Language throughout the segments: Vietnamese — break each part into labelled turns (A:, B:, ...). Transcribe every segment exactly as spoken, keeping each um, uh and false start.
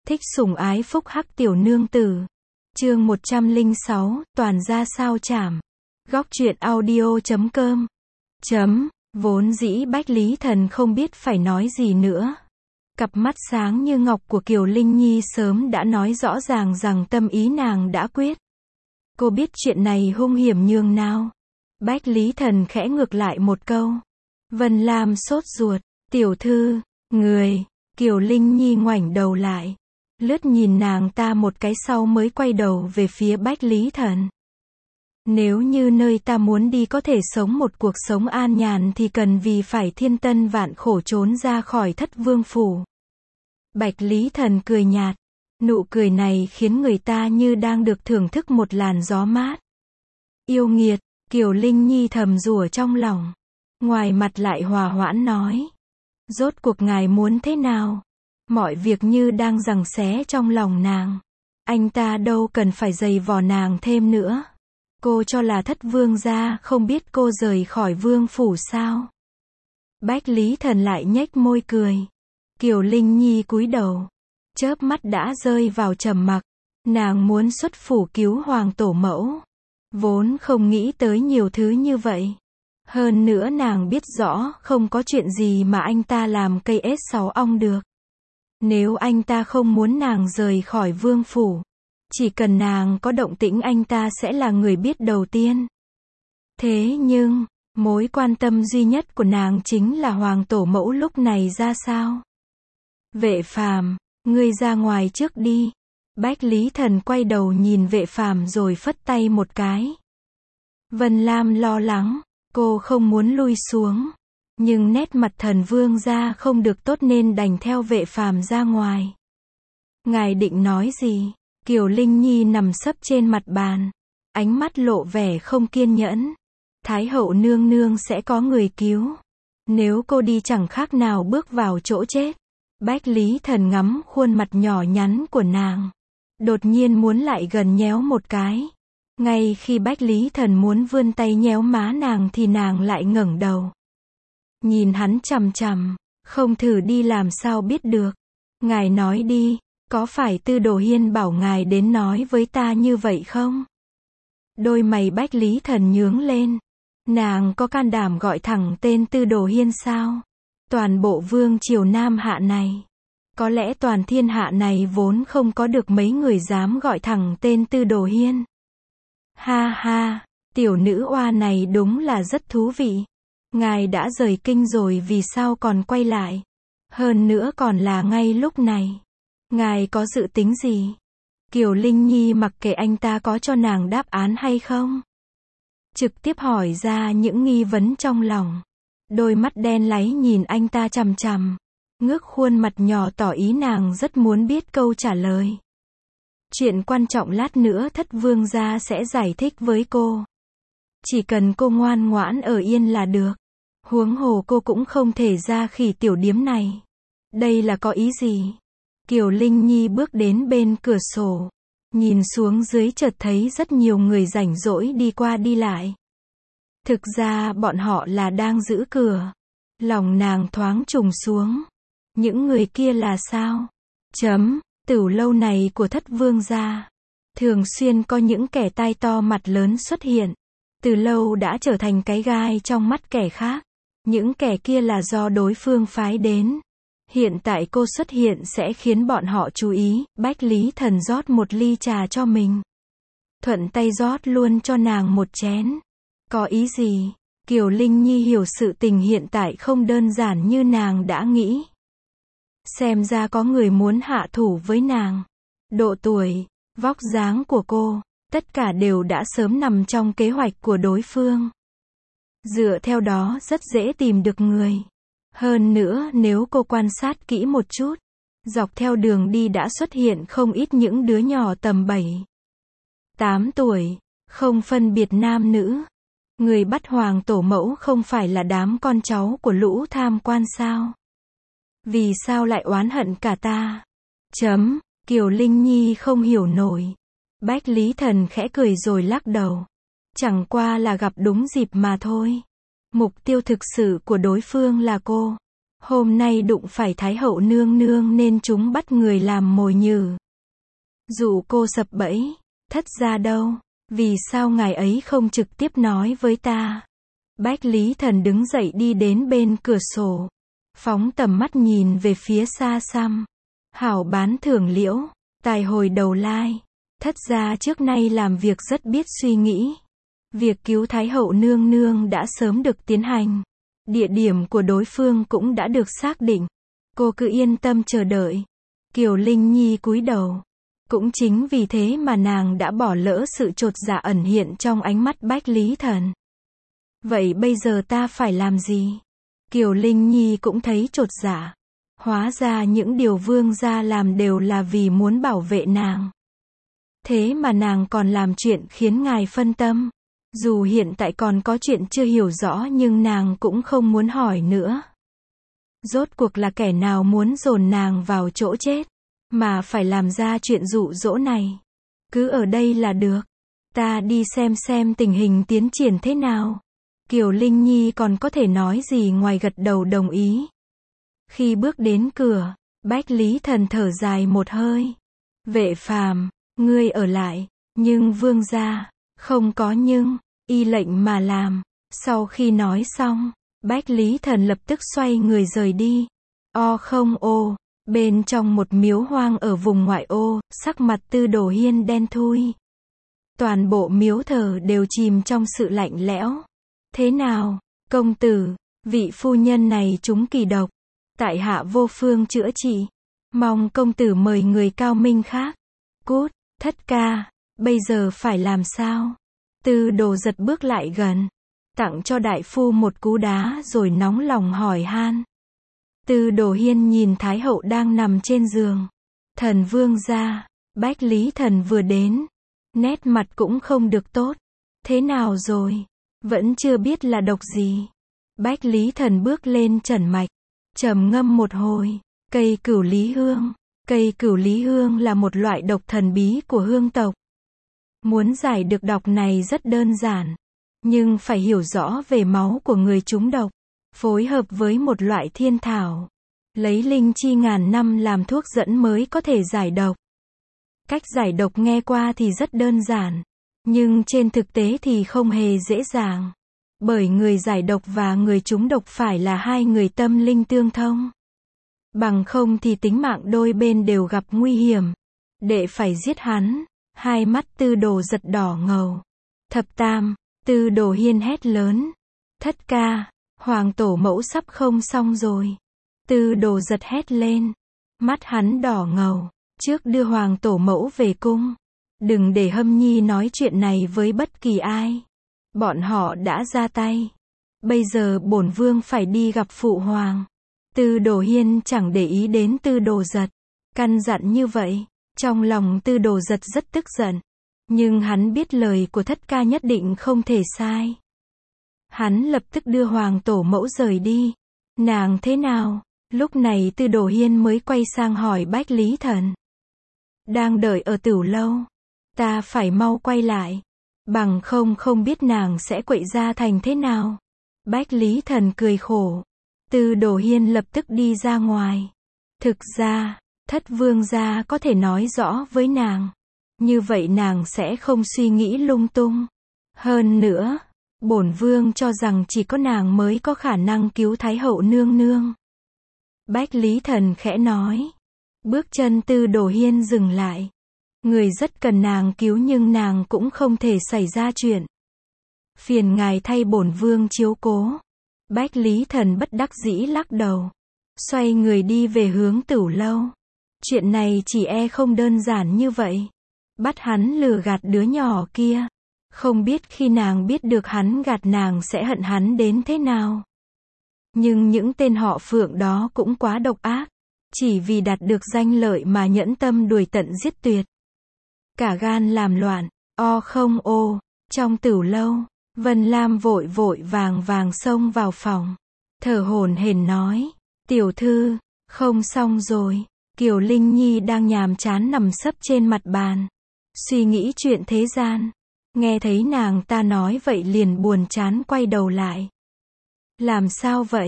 A: Thích sủng ái phúc hắc tiểu nương tử. Chương một trăm lẻ sáu, toàn ra sao chảm. Góc truyện audio chấm com. Chấm, vốn dĩ Bách Lý Thần không biết phải nói gì nữa. Cặp mắt sáng như ngọc của Kiều Linh Nhi sớm đã nói rõ ràng rằng tâm ý nàng đã quyết. Cô biết chuyện này hung hiểm nhường nào. Bách Lý Thần khẽ ngược lại một câu. Vân Lam sốt ruột, tiểu thư, người. Kiều Linh Nhi ngoảnh đầu lại, lướt nhìn nàng ta một cái sau mới quay đầu về phía Bách Lý Thần. Nếu như nơi ta muốn đi có thể sống một cuộc sống an nhàn thì cần vì phải thiên tân vạn khổ trốn ra khỏi Thất Vương phủ. Bách Lý Thần cười nhạt, nụ cười này khiến người ta như đang được thưởng thức một làn gió mát. Yêu nghiệt, Kiều Linh Nhi thầm rủa trong lòng, ngoài mặt lại hòa hoãn nói. Rốt cuộc ngài muốn thế nào? Mọi việc như đang giằng xé trong lòng nàng. Anh ta đâu cần phải giày vò nàng thêm nữa. Cô cho là Thất Vương gia không biết cô rời khỏi vương phủ sao? Bách Lý Thần lại nhếch môi cười. Kiều Linh Nhi cúi đầu, chớp mắt đã rơi vào trầm mặc. Nàng muốn xuất phủ cứu hoàng tổ mẫu, vốn không nghĩ tới nhiều thứ như vậy. Hơn nữa nàng biết rõ không có chuyện gì mà anh ta làm cây ếch sáu ong được. Nếu anh ta không muốn nàng rời khỏi vương phủ, chỉ cần nàng có động tĩnh anh ta sẽ là người biết đầu tiên. Thế nhưng, mối quan tâm duy nhất của nàng chính là hoàng tổ mẫu lúc này ra sao? Vệ Phàm, ngươi ra ngoài trước đi. Bách Lý Thần quay đầu nhìn Vệ Phàm rồi phất tay một cái. Vân Lam lo lắng. Cô không muốn lui xuống, nhưng nét mặt Thần Vương gia không được tốt nên đành theo Vệ Phàm ra ngoài. Ngài định nói gì? Kiều Linh Nhi nằm sấp trên mặt bàn, ánh mắt lộ vẻ không kiên nhẫn. Thái hậu nương nương sẽ có người cứu. Nếu cô đi chẳng khác nào bước vào chỗ chết. Bách Lý Thần ngắm khuôn mặt nhỏ nhắn của nàng, đột nhiên muốn lại gần nhéo một cái. Ngay khi Bách Lý Thần muốn vươn tay nhéo má nàng thì nàng lại ngẩng đầu. Nhìn hắn chằm chằm, không thử đi làm sao biết được. Ngài nói đi, có phải Tư Đồ Hiên bảo ngài đến nói với ta như vậy không? Đôi mày Bách Lý Thần nhướng lên. Nàng có can đảm gọi thẳng tên Tư Đồ Hiên sao? Toàn bộ vương triều Nam Hạ này, có lẽ toàn thiên hạ này vốn không có được mấy người dám gọi thẳng tên Tư Đồ Hiên. Ha ha, tiểu nữ oa này đúng là rất thú vị. Ngài đã rời kinh rồi vì sao còn quay lại? Hơn nữa còn là ngay lúc này. Ngài có dự tính gì? Kiều Linh Nhi mặc kệ anh ta có cho nàng đáp án hay không, trực tiếp hỏi ra những nghi vấn trong lòng. Đôi mắt đen láy nhìn anh ta chằm chằm, ngước khuôn mặt nhỏ tỏ ý nàng rất muốn biết câu trả lời. Chuyện quan trọng lát nữa Thất Vương gia sẽ giải thích với cô. Chỉ cần cô ngoan ngoãn ở yên là được. Huống hồ cô cũng không thể ra khỉ tiểu điếm này. Đây là có ý gì? Kiều Linh Nhi bước đến bên cửa sổ, nhìn xuống dưới chợt thấy rất nhiều người rảnh rỗi đi qua đi lại. Thực ra bọn họ là đang giữ cửa. Lòng nàng thoáng trùng xuống. Những người kia là sao? Chấm. Tửu lâu này của Thất Vương gia, thường xuyên có những kẻ tai to mặt lớn xuất hiện. Từ lâu đã trở thành cái gai trong mắt kẻ khác. Những kẻ kia là do đối phương phái đến. Hiện tại cô xuất hiện sẽ khiến bọn họ chú ý. Bách Lý Thần rót một ly trà cho mình, thuận tay rót luôn cho nàng một chén. Có ý gì? Kiều Linh Nhi hiểu sự tình hiện tại không đơn giản như nàng đã nghĩ. Xem ra có người muốn hạ thủ với nàng. Độ tuổi, vóc dáng của cô, tất cả đều đã sớm nằm trong kế hoạch của đối phương. Dựa theo đó rất dễ tìm được người. Hơn nữa nếu cô quan sát kỹ một chút, dọc theo đường đi đã xuất hiện không ít những đứa nhỏ tầm bảy, tám tuổi, không phân biệt nam nữ. Người bắt hoàng tổ mẫu không phải là đám con cháu của lũ tham quan sao? Vì sao lại oán hận cả ta? Chấm. Kiều Linh Nhi không hiểu nổi. Bách Lý Thần khẽ cười rồi lắc đầu. Chẳng qua là gặp đúng dịp mà thôi. Mục tiêu thực sự của đối phương là cô. Hôm nay đụng phải Thái hậu nương nương nên chúng bắt người làm mồi nhử. Dụ cô sập bẫy, thất gia đâu? Vì sao ngài ấy không trực tiếp nói với ta? Bách Lý Thần đứng dậy đi đến bên cửa sổ, phóng tầm mắt nhìn về phía xa xăm. Hảo bán thưởng liễu, tài hồi đầu lai. Thất gia trước nay làm việc rất biết suy nghĩ. Việc cứu Thái hậu nương nương đã sớm được tiến hành. Địa điểm của đối phương cũng đã được xác định. Cô cứ yên tâm chờ đợi. Kiều Linh Nhi cúi đầu. Cũng chính vì thế mà nàng đã bỏ lỡ sự chột dạ ẩn hiện trong ánh mắt Bách Lý Thần. Vậy bây giờ ta phải làm gì? Kiều Linh Nhi cũng thấy chột dạ. Hóa ra những điều vương gia làm đều là vì muốn bảo vệ nàng. Thế mà nàng còn làm chuyện khiến ngài phân tâm. Dù hiện tại còn có chuyện chưa hiểu rõ nhưng nàng cũng không muốn hỏi nữa. Rốt cuộc là kẻ nào muốn dồn nàng vào chỗ chết, mà phải làm ra chuyện dụ dỗ này. Cứ ở đây là được. Ta đi xem xem tình hình tiến triển thế nào. Kiều Linh Nhi còn có thể nói gì ngoài gật đầu đồng ý. Khi bước đến cửa, Bách Lý Thần thở dài một hơi. Vệ Phàm, ngươi ở lại, nhưng vương gia, không có nhưng, y lệnh mà làm. Sau khi nói xong, Bách Lý Thần lập tức xoay người rời đi. O không ô, bên trong một miếu hoang ở vùng ngoại ô, sắc mặt Tư Đồ Hiên đen thui. Toàn bộ miếu thờ đều chìm trong sự lạnh lẽo. Thế nào, công tử, vị phu nhân này trúng kỳ độc. Tại hạ vô phương chữa trị. Mong công tử mời người cao minh khác. Cút, thất ca, bây giờ phải làm sao? Tư Đồ giật bước lại gần, tặng cho đại phu một cú đá rồi nóng lòng hỏi han. Tư Đồ Hiên nhìn Thái hậu đang nằm trên giường. Thần vương gia, Bách Lý Thần vừa đến. Nét mặt cũng không được tốt. Thế nào rồi? Vẫn chưa biết là độc gì. Bách Lý Thần bước lên trần mạch, trầm ngâm một hồi. Cây cửu lý hương. Cây cửu lý hương là một loại độc thần bí của hương tộc. Muốn giải được độc này rất đơn giản. Nhưng phải hiểu rõ về máu của người trúng độc. Phối hợp với một loại thiên thảo. Lấy linh chi ngàn năm làm thuốc dẫn mới có thể giải độc. Cách giải độc nghe qua thì rất đơn giản. Nhưng trên thực tế thì không hề dễ dàng. Bởi người giải độc và người trúng độc phải là hai người tâm linh tương thông. Bằng không thì tính mạng đôi bên đều gặp nguy hiểm. Đệ phải giết hắn. Hai mắt Tư Đồ giật đỏ ngầu. Thập tam, Tư Đồ Hiên hét lớn. Thất ca, hoàng tổ mẫu sắp không xong rồi. Tư Đồ giật hét lên. Mắt hắn đỏ ngầu. Trước đưa hoàng tổ mẫu về cung. Đừng để Hâm Nhi nói chuyện này với bất kỳ ai. Bọn họ đã ra tay. Bây giờ bổn vương phải đi gặp phụ hoàng. Tư Đồ Hiên chẳng để ý đến Tư Đồ giật. Căn dặn như vậy. Trong lòng Tư Đồ giật rất tức giận. Nhưng hắn biết lời của thất ca nhất định không thể sai. Hắn lập tức đưa hoàng tổ mẫu rời đi. Nàng thế nào? Lúc này Tư Đồ Hiên mới quay sang hỏi Bách Lý Thần. Đang đợi ở tửu lâu. Ta phải mau quay lại. Bằng không không biết nàng sẽ quậy ra thành thế nào. Bách Lý Thần cười khổ. Tư Đồ Hiên lập tức đi ra ngoài. Thực ra, thất vương gia có thể nói rõ với nàng. Như vậy nàng sẽ không suy nghĩ lung tung. Hơn nữa, bổn vương cho rằng chỉ có nàng mới có khả năng cứu Thái hậu nương nương. Bách Lý Thần khẽ nói. Bước chân Tư Đồ Hiên dừng lại. Người rất cần nàng cứu nhưng nàng cũng không thể xảy ra chuyện. Phiền ngài thay bổn vương chiếu cố. Bách Lý Thần bất đắc dĩ lắc đầu. Xoay người đi về hướng tửu lâu. Chuyện này chỉ e không đơn giản như vậy. Bắt hắn lừa gạt đứa nhỏ kia. Không biết khi nàng biết được hắn gạt nàng sẽ hận hắn đến thế nào. Nhưng những tên họ Phượng đó cũng quá độc ác. Chỉ vì đạt được danh lợi mà nhẫn tâm đuổi tận giết tuyệt. Cả gan làm loạn. O không ô. Trong tửu lâu, Vân Lam vội vội vàng vàng xông vào phòng. Thở hổn hển nói. Tiểu thư, không xong rồi. Kiều Linh Nhi đang nhàm chán nằm sấp trên mặt bàn. Suy nghĩ chuyện thế gian. Nghe thấy nàng ta nói vậy liền buồn chán quay đầu lại. Làm sao vậy?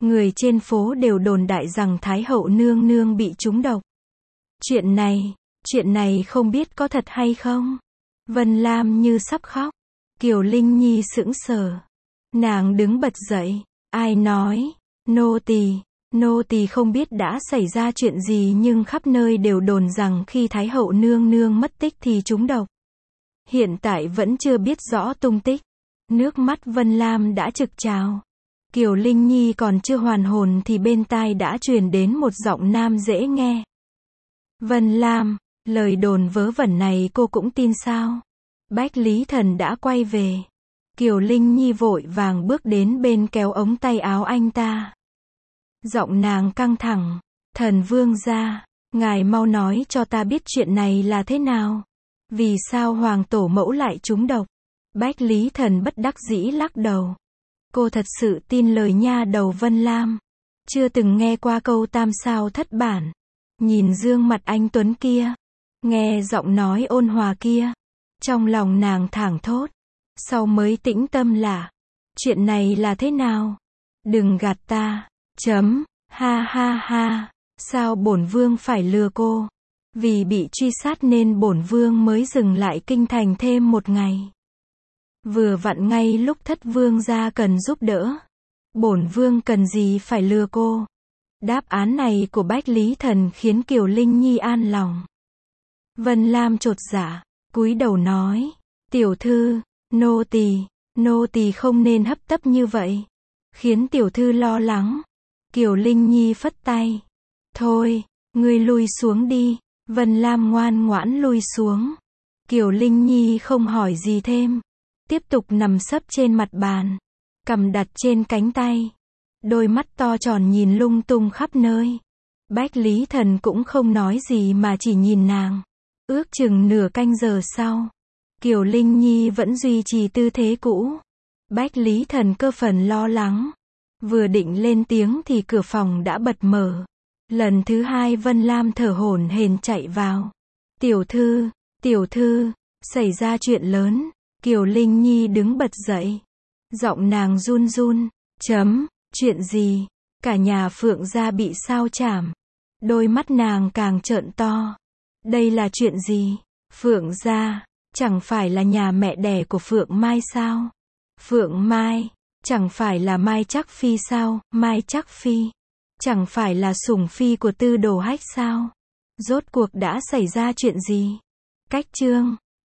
A: Người trên phố đều đồn đại rằng Thái hậu nương nương bị trúng độc. Chuyện này, chuyện này không biết có thật hay không? Vân Lam như sắp khóc. Kiều Linh Nhi sững sờ. Nàng đứng bật dậy. Ai nói? Nô tỳ, nô tỳ không biết đã xảy ra chuyện gì, nhưng khắp nơi đều đồn rằng khi Thái hậu nương nương mất tích thì trúng độc. Hiện tại vẫn chưa biết rõ tung tích. Nước mắt Vân Lam đã trực trào. Kiều Linh Nhi còn chưa hoàn hồn thì bên tai đã truyền đến một giọng nam dễ nghe. Vân Lam, lời đồn vớ vẩn này cô cũng tin sao? Bách Lý Thần đã quay về. Kiều Linh Nhi vội vàng bước đến bên kéo ống tay áo anh ta. Giọng nàng căng thẳng. Thần vương gia, ngài mau nói cho ta biết chuyện này là thế nào? Vì sao hoàng tổ mẫu lại trúng độc? Bách Lý Thần bất đắc dĩ lắc đầu. Cô thật sự tin lời nha đầu Vân Lam. Chưa từng nghe qua câu tam sao thất bản. Nhìn gương mặt anh tuấn kia, nghe giọng nói ôn hòa kia, trong lòng nàng thảng thốt. Sau mới tĩnh tâm là, chuyện này là thế nào? Đừng gạt ta. Chấm, ha ha ha, sao bổn vương phải lừa cô? Vì bị truy sát nên bổn vương mới dừng lại kinh thành thêm một ngày. Vừa vặn ngay lúc thất vương gia cần giúp đỡ. Bổn vương cần gì phải lừa cô? Đáp án này của Bách Lý Thần khiến Kiều Linh Nhi an lòng. Vân Lam chột dạ, cúi đầu nói, tiểu thư, nô tỳ, nô tỳ không nên hấp tấp như vậy, khiến tiểu thư lo lắng. Kiều Linh Nhi phất tay, thôi, ngươi lui xuống đi. Vân Lam ngoan ngoãn lui xuống. Kiều Linh Nhi không hỏi gì thêm, tiếp tục nằm sấp trên mặt bàn, cằm đặt trên cánh tay, đôi mắt to tròn nhìn lung tung khắp nơi. Bách Lý Thần cũng không nói gì mà chỉ nhìn nàng. Ước chừng nửa canh giờ sau, Kiều Linh Nhi vẫn duy trì tư thế cũ. Bách Lý Thần cơ phần lo lắng, vừa định lên tiếng thì cửa phòng đã bật mở. Lần thứ hai Vân Lam thở hổn hển chạy vào. Tiểu thư, tiểu thư, xảy ra chuyện lớn. Kiều Linh Nhi đứng bật dậy. Giọng nàng run run. Chấm, chuyện gì? Cả nhà Phượng gia bị sao chảm. Đôi mắt nàng càng trợn to. Đây là chuyện gì? Phượng gia, chẳng phải là nhà mẹ đẻ của Phượng Mai sao? Phượng Mai, chẳng phải là Mai Trắc Phi sao? Mai Trắc Phi, chẳng phải là sủng phi của Tư Đồ Hách sao? Rốt cuộc đã xảy ra chuyện gì? Cách chương